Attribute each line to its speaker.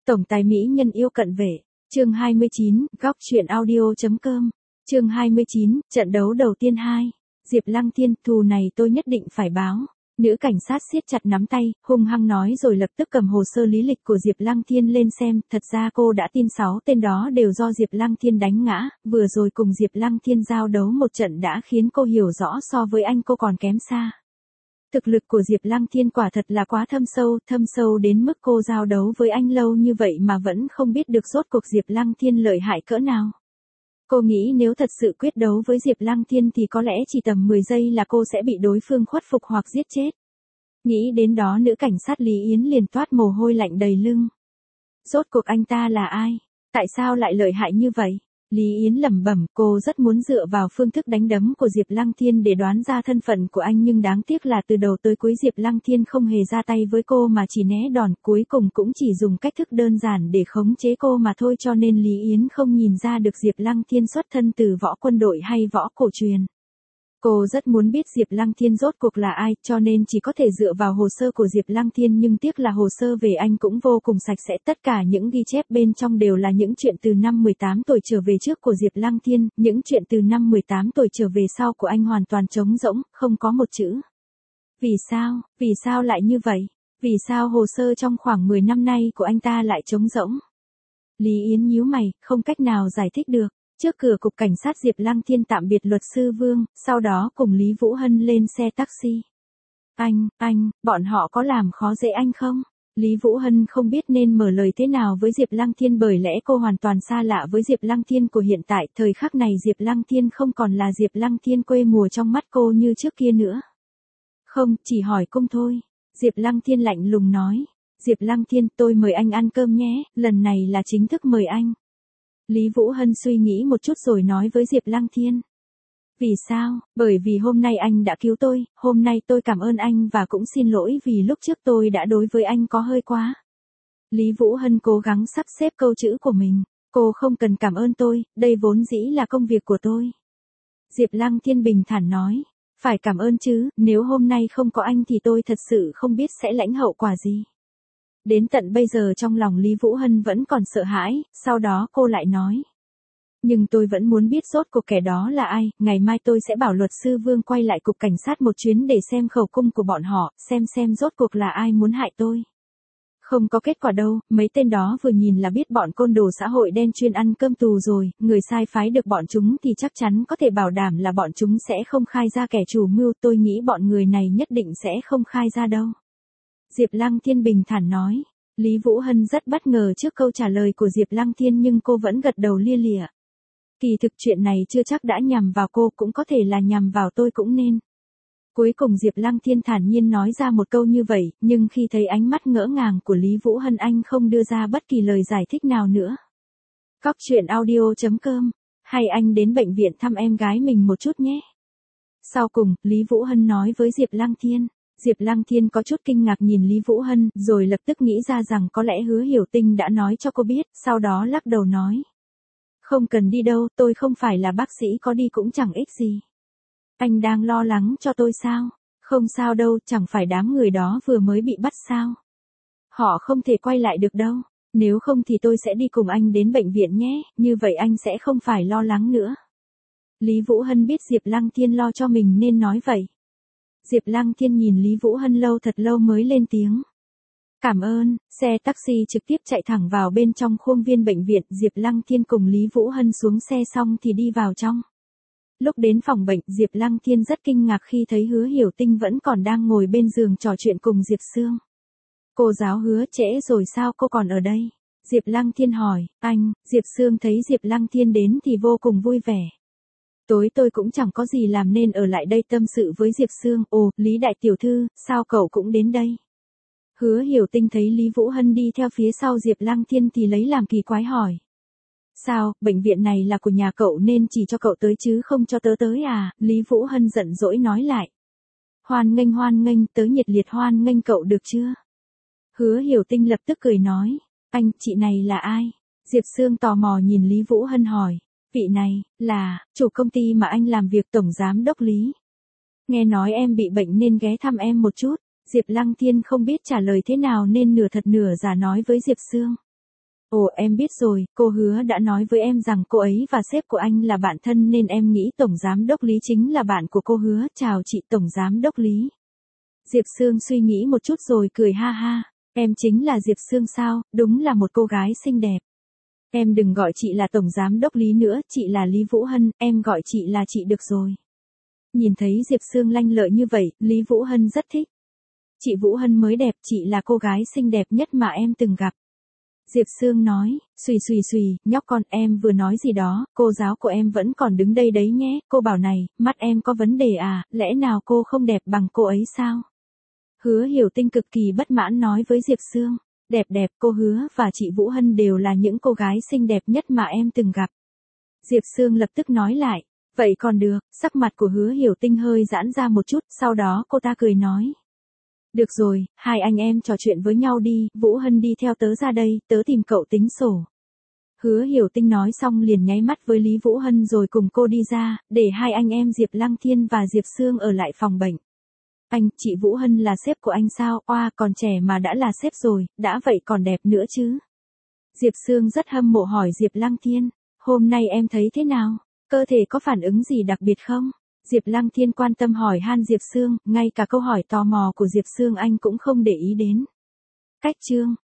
Speaker 1: Tổng tài mỹ nhân yêu cận vệ. Chương 29, góc truyện audio.com. Chương 29, trận đấu đầu tiên 2. Diệp Lăng Thiên, thù này tôi nhất định phải báo. Nữ cảnh sát siết chặt nắm tay, hung hăng nói rồi lập tức cầm hồ sơ lý lịch của Diệp Lăng Thiên lên xem, thật ra cô đã tin 6 tên đó đều do Diệp Lăng Thiên đánh ngã, vừa rồi cùng Diệp Lăng Thiên giao đấu một trận đã khiến cô hiểu rõ so với anh cô còn kém xa. Thực lực của Diệp Lăng Thiên quả thật là quá thâm sâu đến mức cô giao đấu với anh lâu như vậy mà vẫn không biết được rốt cuộc Diệp Lăng Thiên lợi hại cỡ nào. Cô nghĩ nếu thật sự quyết đấu với Diệp Lăng Thiên thì có lẽ chỉ tầm 10 giây là cô sẽ bị đối phương khuất phục hoặc giết chết. Nghĩ đến đó nữ cảnh sát Lý Yến liền toát mồ hôi lạnh đầy lưng. Rốt cuộc anh ta là ai? Tại sao lại lợi hại như vậy? Lý Yến lẩm bẩm, cô rất muốn dựa vào phương thức đánh đấm của Diệp Lăng Thiên để đoán ra thân phận của anh nhưng đáng tiếc là từ đầu tới cuối Diệp Lăng Thiên không hề ra tay với cô mà chỉ né đòn, cuối cùng cũng chỉ dùng cách thức đơn giản để khống chế cô mà thôi, cho nên Lý Yến không nhìn ra được Diệp Lăng Thiên xuất thân từ võ quân đội hay võ cổ truyền. Cô rất muốn biết Diệp Lăng Thiên rốt cuộc là ai, cho nên chỉ có thể dựa vào hồ sơ của Diệp Lăng Thiên, nhưng tiếc là hồ sơ về anh cũng vô cùng sạch sẽ, tất cả những ghi chép bên trong đều là những chuyện từ năm 18 tuổi trở về trước của Diệp Lăng Thiên, những chuyện từ năm 18 tuổi trở về sau của anh hoàn toàn trống rỗng, không có một chữ. Vì sao lại như vậy? Vì sao hồ sơ trong khoảng 10 năm nay của anh ta lại trống rỗng? Lý Yến nhíu mày, không cách nào giải thích được. Trước cửa cục cảnh sát Diệp Lăng Thiên tạm biệt luật sư Vương, sau đó cùng Lý Vũ Hân lên xe taxi. Anh, bọn họ có làm khó dễ anh không? Lý Vũ Hân không biết nên mở lời thế nào với Diệp Lăng Thiên bởi lẽ cô hoàn toàn xa lạ với Diệp Lăng Thiên của hiện tại, thời khắc này Diệp Lăng Thiên không còn là Diệp Lăng Thiên quê mùa trong mắt cô như trước kia nữa. Không, chỉ hỏi cung thôi. Diệp Lăng Thiên lạnh lùng nói. Diệp Lăng Thiên, tôi mời anh ăn cơm nhé, lần này là chính thức mời anh. Lý Vũ Hân suy nghĩ một chút rồi nói với Diệp Lăng Thiên. Vì sao? Bởi vì hôm nay anh đã cứu tôi, hôm nay tôi cảm ơn anh và cũng xin lỗi vì lúc trước tôi đã đối với anh có hơi quá. Lý Vũ Hân cố gắng sắp xếp câu chữ của mình. Cô không cần cảm ơn tôi, đây vốn dĩ là công việc của tôi. Diệp Lăng Thiên bình thản nói. Phải cảm ơn chứ, nếu hôm nay không có anh thì tôi thật sự không biết sẽ lãnh hậu quả gì. Đến tận bây giờ trong lòng Lý Vũ Hân vẫn còn sợ hãi, sau đó cô lại nói. Nhưng tôi vẫn muốn biết rốt cuộc kẻ đó là ai, ngày mai tôi sẽ bảo luật sư Vương quay lại cục cảnh sát một chuyến để xem khẩu cung của bọn họ, xem rốt cuộc là ai muốn hại tôi. Không có kết quả đâu, mấy tên đó vừa nhìn là biết bọn côn đồ xã hội đen chuyên ăn cơm tù rồi, người sai phái được bọn chúng thì chắc chắn có thể bảo đảm là bọn chúng sẽ không khai ra kẻ chủ mưu, tôi nghĩ bọn người này nhất định sẽ không khai ra đâu. Diệp Lăng Thiên bình thản nói. Lý Vũ Hân rất bất ngờ trước câu trả lời của Diệp Lăng Thiên nhưng cô vẫn gật đầu lia lịa. Kỳ thực chuyện này chưa chắc đã nhằm vào cô, cũng có thể là nhằm vào tôi cũng nên. Cuối cùng Diệp Lăng Thiên thản nhiên nói ra một câu như vậy, nhưng khi thấy ánh mắt ngỡ ngàng của Lý Vũ Hân anh không đưa ra bất kỳ lời giải thích nào nữa. Góc truyện audio.com. Hay anh đến bệnh viện thăm em gái mình một chút nhé. Sau cùng, Lý Vũ Hân nói với Diệp Lăng Thiên. Diệp Lăng Thiên có chút kinh ngạc nhìn Lý Vũ Hân, rồi lập tức nghĩ ra rằng có lẽ Hứa Hiểu Tinh đã nói cho cô biết, sau đó lắc đầu nói. Không cần đi đâu, tôi không phải là bác sĩ, có đi cũng chẳng ích gì. Anh đang lo lắng cho tôi sao? Không sao đâu, chẳng phải đám người đó vừa mới bị bắt sao? Họ không thể quay lại được đâu, nếu không thì tôi sẽ đi cùng anh đến bệnh viện nhé, như vậy anh sẽ không phải lo lắng nữa. Lý Vũ Hân biết Diệp Lăng Thiên lo cho mình nên nói vậy. Diệp Lăng Thiên nhìn Lý Vũ Hân thật lâu mới lên tiếng. Cảm ơn, xe taxi trực tiếp chạy thẳng vào bên trong khuôn viên bệnh viện, Diệp Lăng Thiên cùng Lý Vũ Hân xuống xe xong thì đi vào trong. Lúc đến phòng bệnh, Diệp Lăng Thiên rất kinh ngạc khi thấy Hứa Hiểu Tinh vẫn còn đang ngồi bên giường trò chuyện cùng Diệp Sương. Cô giáo Hứa, trễ rồi sao cô còn ở đây? Diệp Lăng Thiên hỏi, anh, Diệp Sương thấy Diệp Lăng Thiên đến thì vô cùng vui vẻ. Tối tôi cũng chẳng có gì làm nên ở lại đây tâm sự với Diệp Sương. Ồ, Lý đại tiểu thư, sao cậu cũng đến đây? Hứa Hiểu Tinh thấy Lý Vũ Hân đi theo phía sau Diệp Lăng Thiên thì lấy làm kỳ quái hỏi. Sao, bệnh viện này là của nhà cậu nên chỉ cho cậu tới chứ không cho tớ tới à? Lý Vũ Hân giận dỗi nói lại. Hoan nghênh, tớ nhiệt liệt hoan nghênh cậu được chưa? Hứa Hiểu Tinh lập tức cười nói. Anh, chị này là ai? Diệp Sương tò mò nhìn Lý Vũ Hân hỏi. Vị này, là, chủ công ty mà anh làm việc, tổng giám đốc Lý. Nghe nói em bị bệnh nên ghé thăm em một chút. Diệp Lăng Thiên không biết trả lời thế nào nên nửa thật nửa giả nói với Diệp Sương. Ồ em biết rồi, cô Hứa đã nói với em rằng cô ấy và sếp của anh là bạn thân nên em nghĩ Tổng Giám đốc Lý chính là bạn của cô Hứa. Chào chị Tổng Giám đốc Lý. Diệp Sương suy nghĩ một chút rồi cười ha ha. Em chính là Diệp Sương sao, đúng là một cô gái xinh đẹp. Em đừng gọi chị là Tổng Giám đốc Lý nữa, chị là Lý Vũ Hân, em gọi chị là chị được rồi. Nhìn thấy Diệp Sương lanh lợi như vậy, Lý Vũ Hân rất thích. Chị Vũ Hân mới đẹp, chị là cô gái xinh đẹp nhất mà em từng gặp. Diệp Sương nói, xùy, nhóc con em vừa nói gì đó, cô giáo của em vẫn còn đứng đây đấy nhé, cô bảo này, mắt em có vấn đề à, lẽ nào cô không đẹp bằng cô ấy sao? Hứa Hiểu Tinh cực kỳ bất mãn nói với Diệp Sương, đẹp, cô Hứa và chị Vũ Hân đều là những cô gái xinh đẹp nhất mà em từng gặp. Diệp Sương lập tức nói lại, vậy còn được, sắc mặt của Hứa Hiểu Tinh hơi giãn ra một chút, sau đó cô ta cười nói. Được rồi, hai anh em trò chuyện với nhau đi, Vũ Hân đi theo tớ ra đây, tớ tìm cậu tính sổ. Hứa Hiểu Tinh nói xong liền nháy mắt với Lý Vũ Hân rồi cùng cô đi ra, để hai anh em Diệp Lăng Thiên và Diệp Sương ở lại phòng bệnh. Anh, chị Vũ Hân là sếp của anh sao, oa còn trẻ mà đã là sếp rồi, đã vậy còn đẹp nữa chứ. Diệp Sương rất hâm mộ hỏi Diệp Lăng Thiên, hôm nay em thấy thế nào, cơ thể có phản ứng gì đặc biệt không? Diệp Lăng Thiên quan tâm hỏi han Diệp Sương, ngay cả câu hỏi tò mò của Diệp Sương anh cũng không để ý đến. Cách chương